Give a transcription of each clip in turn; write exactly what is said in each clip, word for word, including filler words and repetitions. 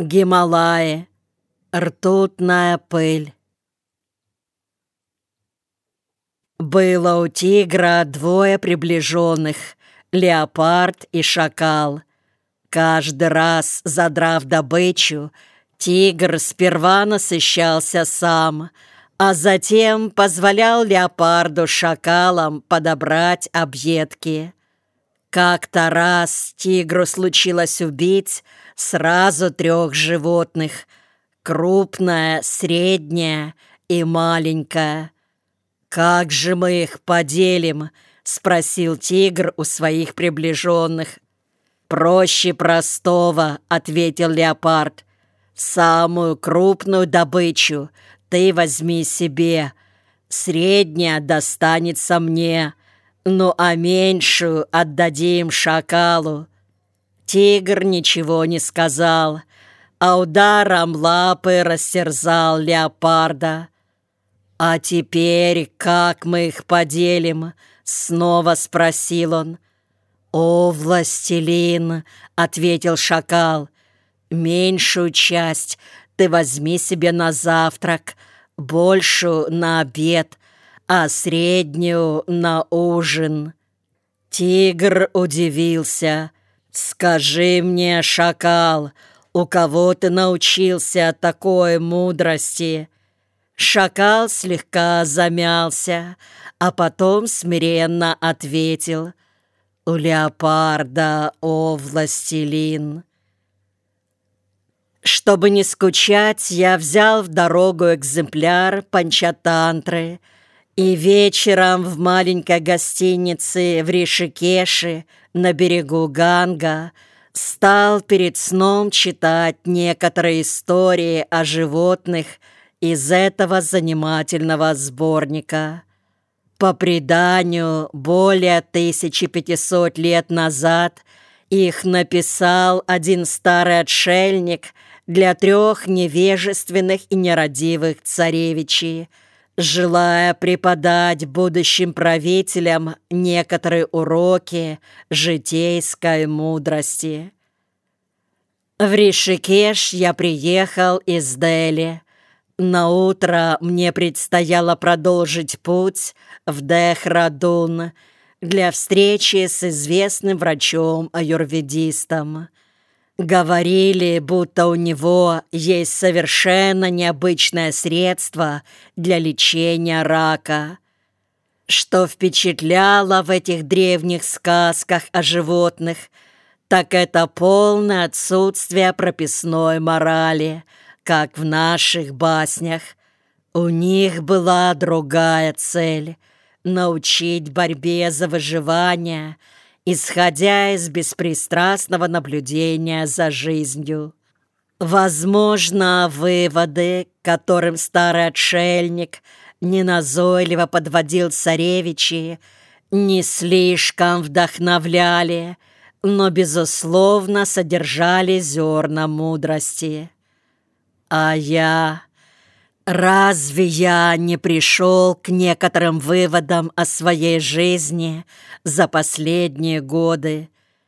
Гималаи, ртутная пыль. Было у тигра двое приближенных, леопард и шакал. Каждый раз, задрав добычу, тигр сперва насыщался сам, а затем позволял леопарду шакалам подобрать объедки. Как-то раз тигру случилось убить сразу трех животных: крупное, среднее и маленькое. «Как же мы их поделим?» — спросил тигр у своих приближенных. «Проще простого», — ответил леопард. «Самую крупную добычу ты возьми себе, средняя достанется мне, ну а меньшую отдадим шакалу». Тигр ничего не сказал, а ударом лапы растерзал леопарда. «А теперь как мы их поделим?» — снова спросил он. «О, властелин!» — ответил шакал. «Меньшую часть ты возьми себе на завтрак, большую — на обед, а среднюю — на ужин». Тигр удивился. «Скажи мне, шакал, у кого ты научился такой мудрости?» Шакал слегка замялся, а потом смиренно ответил: «У леопарда, о властелин». Чтобы не скучать, я взял в дорогу экземпляр Панчатантры и вечером в маленькой гостинице в Ришикеше на берегу Ганга стал перед сном читать некоторые истории о животных из этого занимательного сборника. По преданию, более тысячи пятисот лет назад их написал один старый отшельник для трех невежественных и нерадивых царевичей, желая преподать будущим правителям некоторые уроки житейской мудрости. В Ришикеш я приехал из Дели. Наутро мне предстояло продолжить путь в Дехрадун для встречи с известным врачом-аюрведистом. Говорили, будто у него есть совершенно необычное средство для лечения рака. Что впечатляло в этих древних сказках о животных, так это полное отсутствие прописной морали, как в наших баснях. У них была другая цель — научить борьбе за выживание, исходя из беспристрастного наблюдения за жизнью. Возможно, выводы, к которым старый отшельник неназойливо подводил царевичи, не слишком вдохновляли, но, безусловно, содержали зерна мудрости. А я... Разве я не пришел к некоторым выводам о своей жизни за последние годы,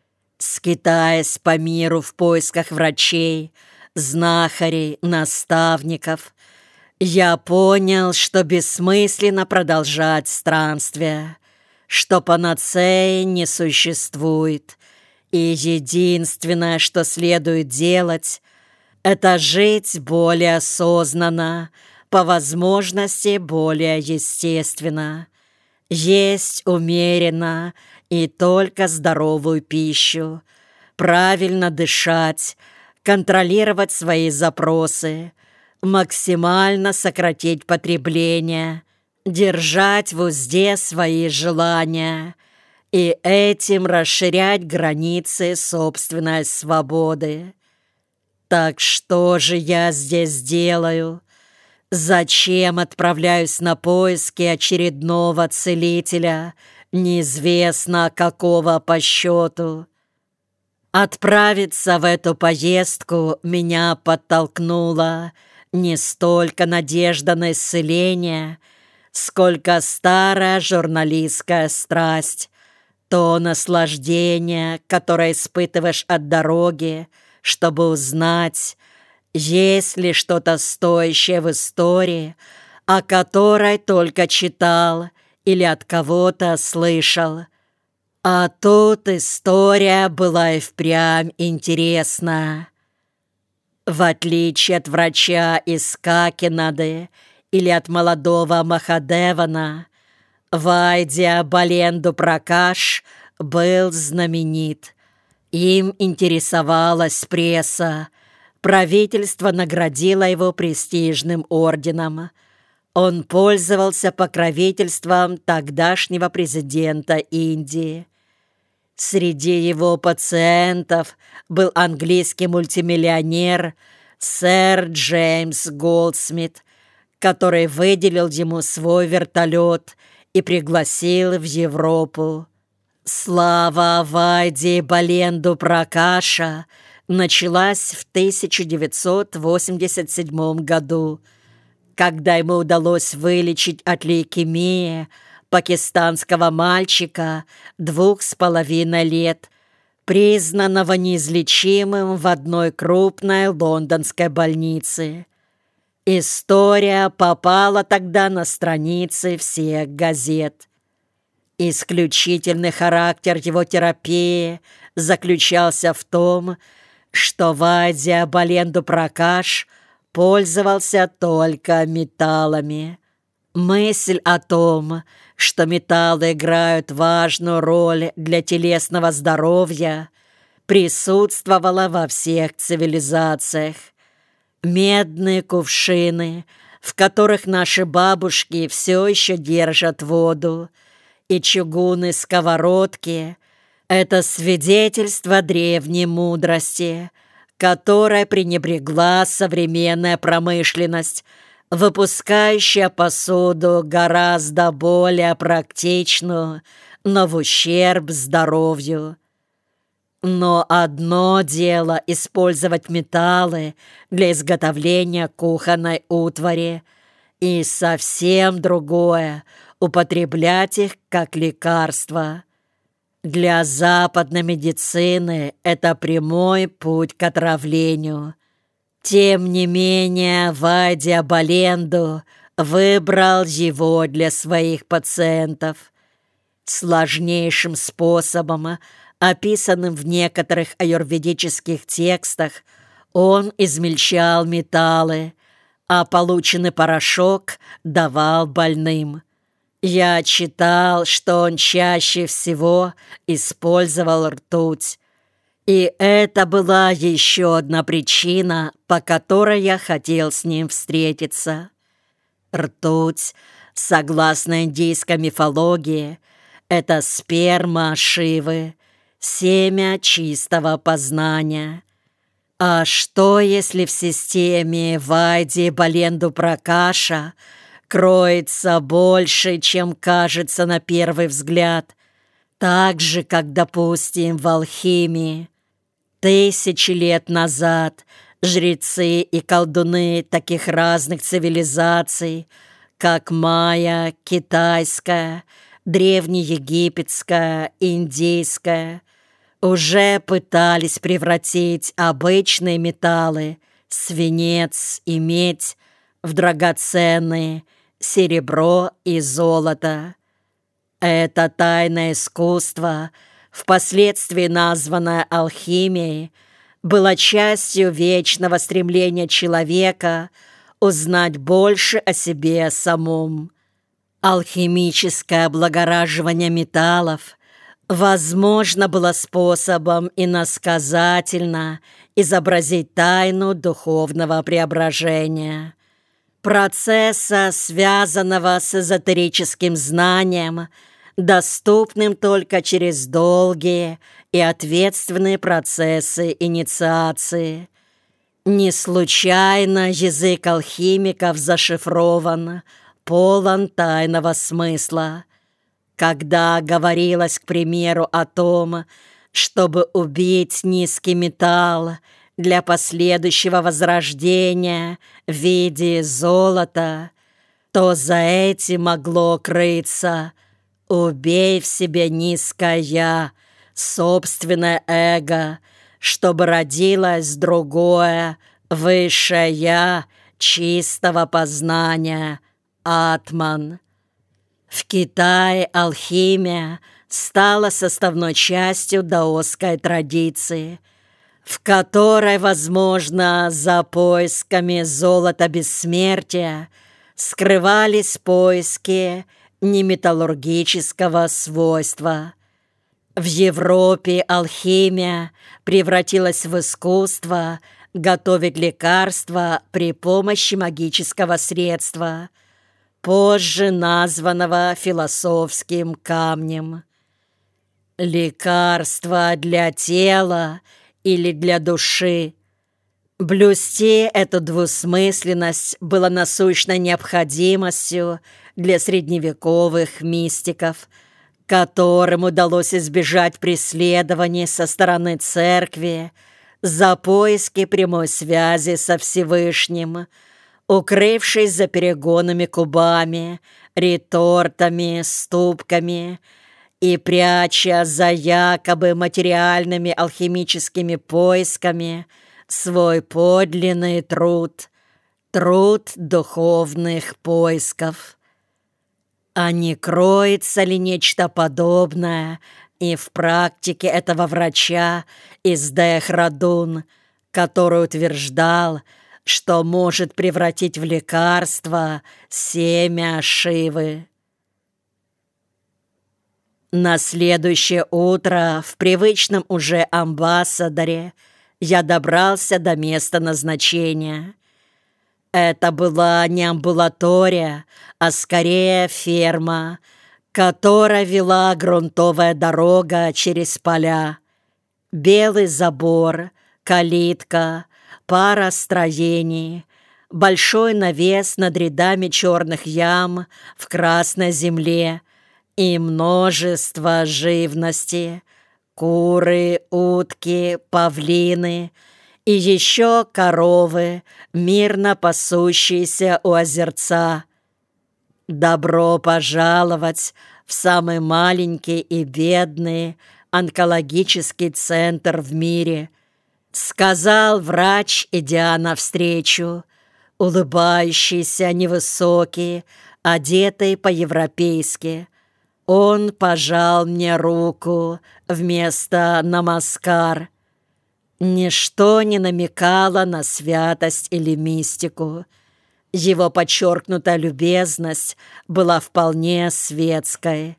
скитаясь по миру в поисках врачей, знахарей, наставников? Я понял, что бессмысленно продолжать странствие, что панацеи не существует, и единственное, что следует делать, это жить более осознанно, по возможности более естественно, есть умеренно и только здоровую пищу, правильно дышать, контролировать свои запросы, максимально сократить потребление, держать в узде свои желания и этим расширять границы собственной свободы. Так что же я здесь делаю? Зачем отправляюсь на поиски очередного целителя, неизвестно какого по счету? Отправиться в эту поездку меня подтолкнула не столько надежда на исцеление, сколько старая журналистская страсть, то наслаждение, которое испытываешь от дороги, чтобы узнать, Есть ли что-то стоящее в истории, о которой только читал или от кого-то слышал? А тут история была и впрямь интересна. В отличие от врача из Какинады или от молодого Махадевана, Вайдя Баленду Пракаш был знаменит. Им интересовалась пресса. Правительство наградило его престижным орденом. Он пользовался покровительством тогдашнего президента Индии. Среди его пациентов был английский мультимиллионер сэр Джеймс Голдсмит, который выделил ему свой вертолет и пригласил в Европу. Слава Вайди Баленду Пракаша началась в тысяча девятьсот восемьдесят седьмом году, когда ему удалось вылечить от лейкемии пакистанского мальчика двух с половиной лет, признанного неизлечимым в одной крупной лондонской больнице. История попала тогда на страницы всех газет. Исключительный характер его терапии заключался в том, что Вайдя Баленду Пракаш пользовался только металлами. Мысль о том, что металлы играют важную роль для телесного здоровья, присутствовала во всех цивилизациях. Медные кувшины, в которых наши бабушки все еще держат воду, и чугуны-сковородки — это свидетельство древней мудрости, которой пренебрегла современная промышленность, выпускающая посуду гораздо более практичную, но в ущерб здоровью. Но одно дело использовать металлы для изготовления кухонной утвари, и совсем другое — употреблять их как лекарство. Для западной медицины это прямой путь к отравлению. Тем не менее, Вайдя Баленду выбрал его для своих пациентов. Сложнейшим способом, описанным в некоторых аюрведических текстах, он измельчал металлы, а полученный порошок давал больным. Я читал, что он чаще всего использовал ртуть. И это была еще одна причина, по которой я хотел с ним встретиться. Ртуть, согласно индийской мифологии, это сперма Шивы, семя чистого познания. А что, если в системе Вайди Баленду Пракаша кроется больше, чем кажется на первый взгляд, так же, как, допустим, в алхимии? Тысячи лет назад жрецы и колдуны таких разных цивилизаций, как майя, китайская, древнеегипетская, индийская, уже пытались превратить обычные металлы, свинец и медь, в драгоценные, серебро и золото. Это тайное искусство, впоследствии названное алхимией, было частью вечного стремления человека узнать больше о себе самом. Алхимическое облагораживание металлов, возможно, было способом иносказательно изобразить тайну духовного преображения. Процесса, связанного с эзотерическим знанием, доступным только через долгие и ответственные процессы инициации. Не случайно язык алхимиков зашифрован, полон тайного смысла. Когда говорилось, к примеру, о том, чтобы убить низкий металл для последующего возрождения в виде золота, то за этим могло крыться: убей в себе низкое «я», собственное эго, чтобы родилось другое, высшее «Я» чистого познания, Атман. В Китае алхимия стала составной частью даосской традиции, в которой, возможно, за поисками золота бессмертия скрывались поиски неметаллургического свойства. В Европе алхимия превратилась в искусство готовить лекарства при помощи магического средства, позже названного философским камнем. Лекарство для тела или для души. Блюсти эту двусмысленность было насущной необходимостью для средневековых мистиков, которым удалось избежать преследований со стороны церкви за поиски прямой связи со Всевышним, укрывшись за перегонами кубами, ретортами, ступками и пряча за якобы материальными алхимическими поисками свой подлинный труд, труд духовных поисков. А не кроется ли нечто подобное и в практике этого врача из Дехрадун, который утверждал, что может превратить в лекарство семя Шивы? На следующее утро в привычном уже амбассадоре я добрался до места назначения. Это была не амбулатория, а скорее ферма, которой вела грунтовая дорога через поля. Белый забор, калитка, пара строений, большой навес над рядами черных ям в красной земле и множество живности: куры, утки, павлины и еще коровы, мирно пасущиеся у озерца. Добро пожаловать в самый маленький и бедный онкологический центр в мире, сказал врач, идя навстречу, улыбающийся, невысокий, одетый по-европейски. Он пожал мне руку вместо намаскар. Ничто не намекало на святость или мистику. Его подчеркнутая любезность была вполне светской.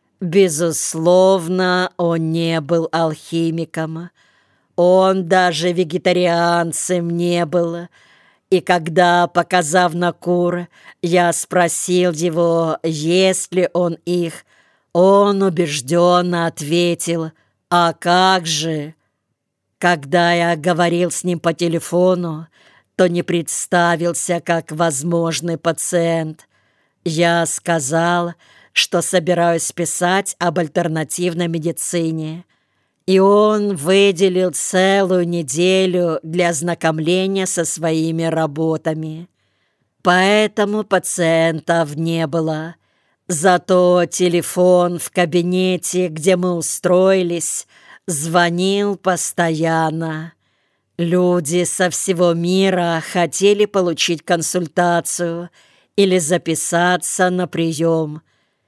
Безусловно, он не был алхимиком. Он даже вегетарианцем не был. И когда, показав на кур, я спросил его, есть ли он их, он убежденно ответил: «А как же?» Когда я говорил с ним по телефону, то не представился как возможный пациент. Я сказал, что собираюсь писать об альтернативной медицине, и он выделил целую неделю для ознакомления со своими работами. Поэтому пациентов не было. Зато телефон в кабинете, где мы устроились, звонил постоянно. Люди со всего мира хотели получить консультацию или записаться на прием.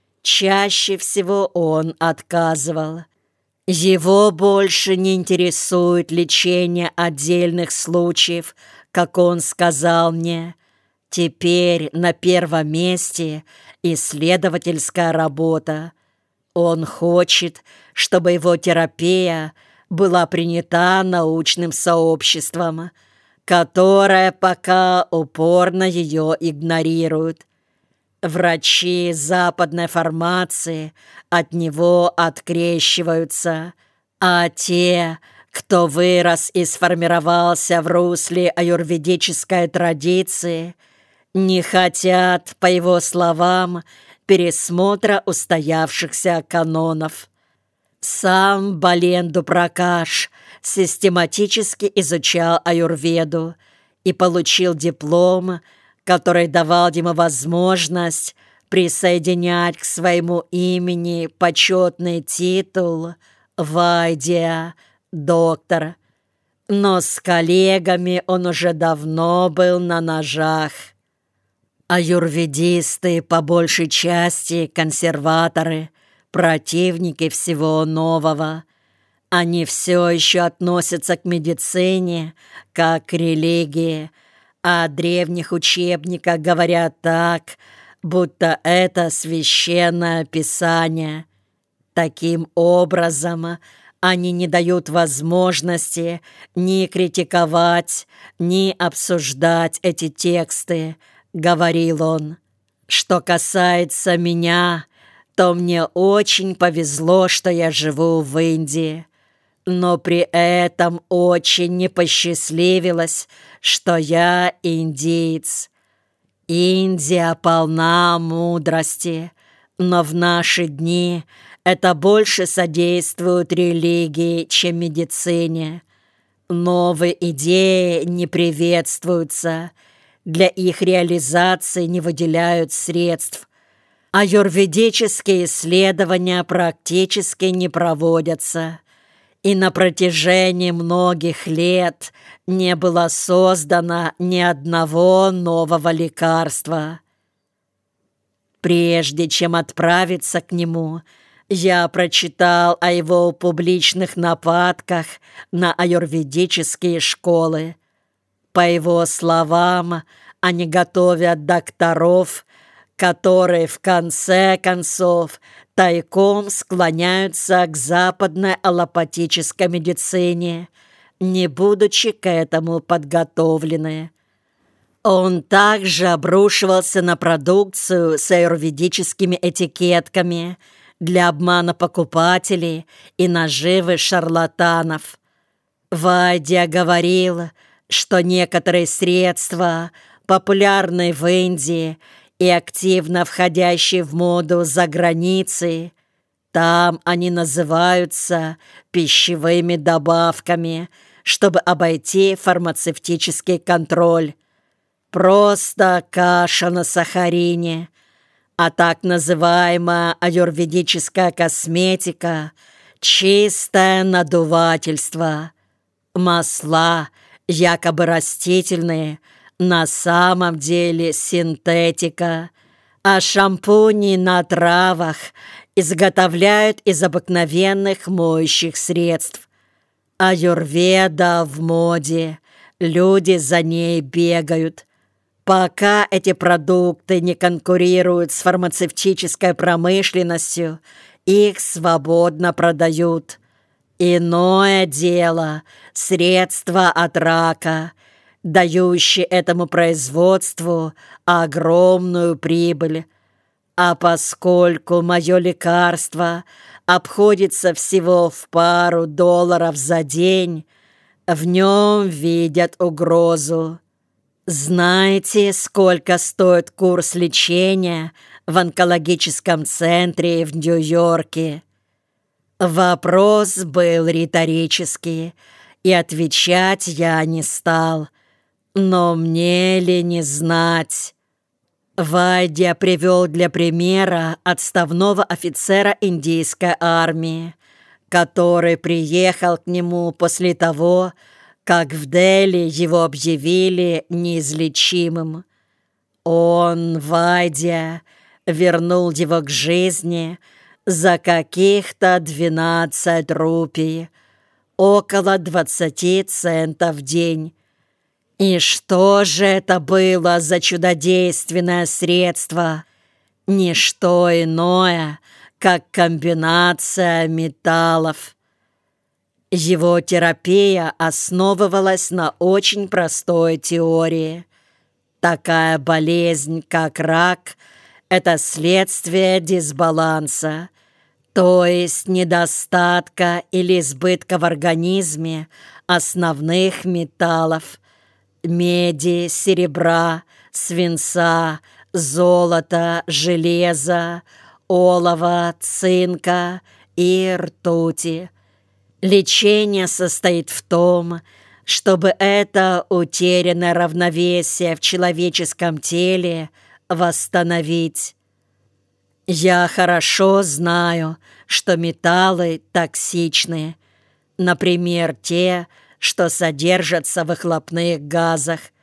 Чаще всего он отказывал. Его больше не интересует лечение отдельных случаев, как он сказал мне. Теперь на первом месте исследовательская работа. Он хочет, чтобы его терапия была принята научным сообществом, которое пока упорно ее игнорирует. Врачи западной формации от него открещиваются, а те, кто вырос и сформировался в русле аюрведической традиции, не хотят, по его словам, пересмотра устоявшихся канонов. Сам Баленду Пракаш систематически изучал аюрведу и получил диплом, который давал ему возможность присоединять к своему имени почетный титул Вайдия, доктор. но с коллегами он уже давно был на ножах. Аюрведисты по большей части консерваторы, противники всего нового. Они все еще относятся к медицине как к религии, а о древних учебниках говорят так, будто это священное писание. Таким образом, они не дают возможности ни критиковать, ни обсуждать эти тексты, говорил он. Что касается меня, то мне очень повезло, что я живу в Индии. Но при этом очень не посчастливилось, что я индиец. Индия полна мудрости, но в наши дни это больше содействует религии, чем медицине. Новые идеи не приветствуются, для их реализации не выделяют средств. Аюрведические исследования практически не проводятся, и на протяжении многих лет не было создано ни одного нового лекарства. Прежде чем отправиться к нему, я прочитал о его публичных нападках на аюрведические школы. По его словам, они готовят докторов, которые в конце концов тайком склоняются к западной аллопатической медицине, не будучи к этому подготовлены. Он также обрушивался на продукцию с аюрведическими этикетками для обмана покупателей и наживы шарлатанов. Вайдья говорил, что некоторые средства, популярные в Индии и активно входящие в моду за границей, там они называются пищевыми добавками, чтобы обойти фармацевтический контроль. Просто каша на сахарине, а так называемая аюрведическая косметика – чистое надувательство. Масла, якобы растительные, на самом деле синтетика, а шампуни на травах изготовляют из обыкновенных моющих средств. Аюрведа в моде, люди за ней бегают. Пока эти продукты не конкурируют с фармацевтической промышленностью, их свободно продают. Иное дело – средства от рака, дающие этому производству огромную прибыль. А поскольку мое лекарство обходится всего в пару долларов за день, в нем видят угрозу. Знаете, сколько стоит курс лечения в онкологическом центре в Нью-Йорке? Вопрос был риторический, и отвечать я не стал. Но мне ли не знать? Вайдья привел для примера отставного офицера индийской армии, который приехал к нему после того, как в Дели его объявили неизлечимым. Он, Вайдья, вернул его к жизни за каких-то двенадцать рупий, около двадцати центов в день. И что же это было за чудодейственное средство? Ничто иное, как комбинация металлов. Его терапия основывалась на очень простой теории. Такая болезнь, как рак, это следствие дисбаланса, то есть недостатка или избытка в организме основных металлов – меди, серебра, свинца, золота, железа, олова, цинка и ртути. Лечение состоит в том, чтобы это утерянное равновесие в человеческом теле восстановить. Я хорошо знаю, что металлы токсичны, например, те, что содержатся в выхлопных газах.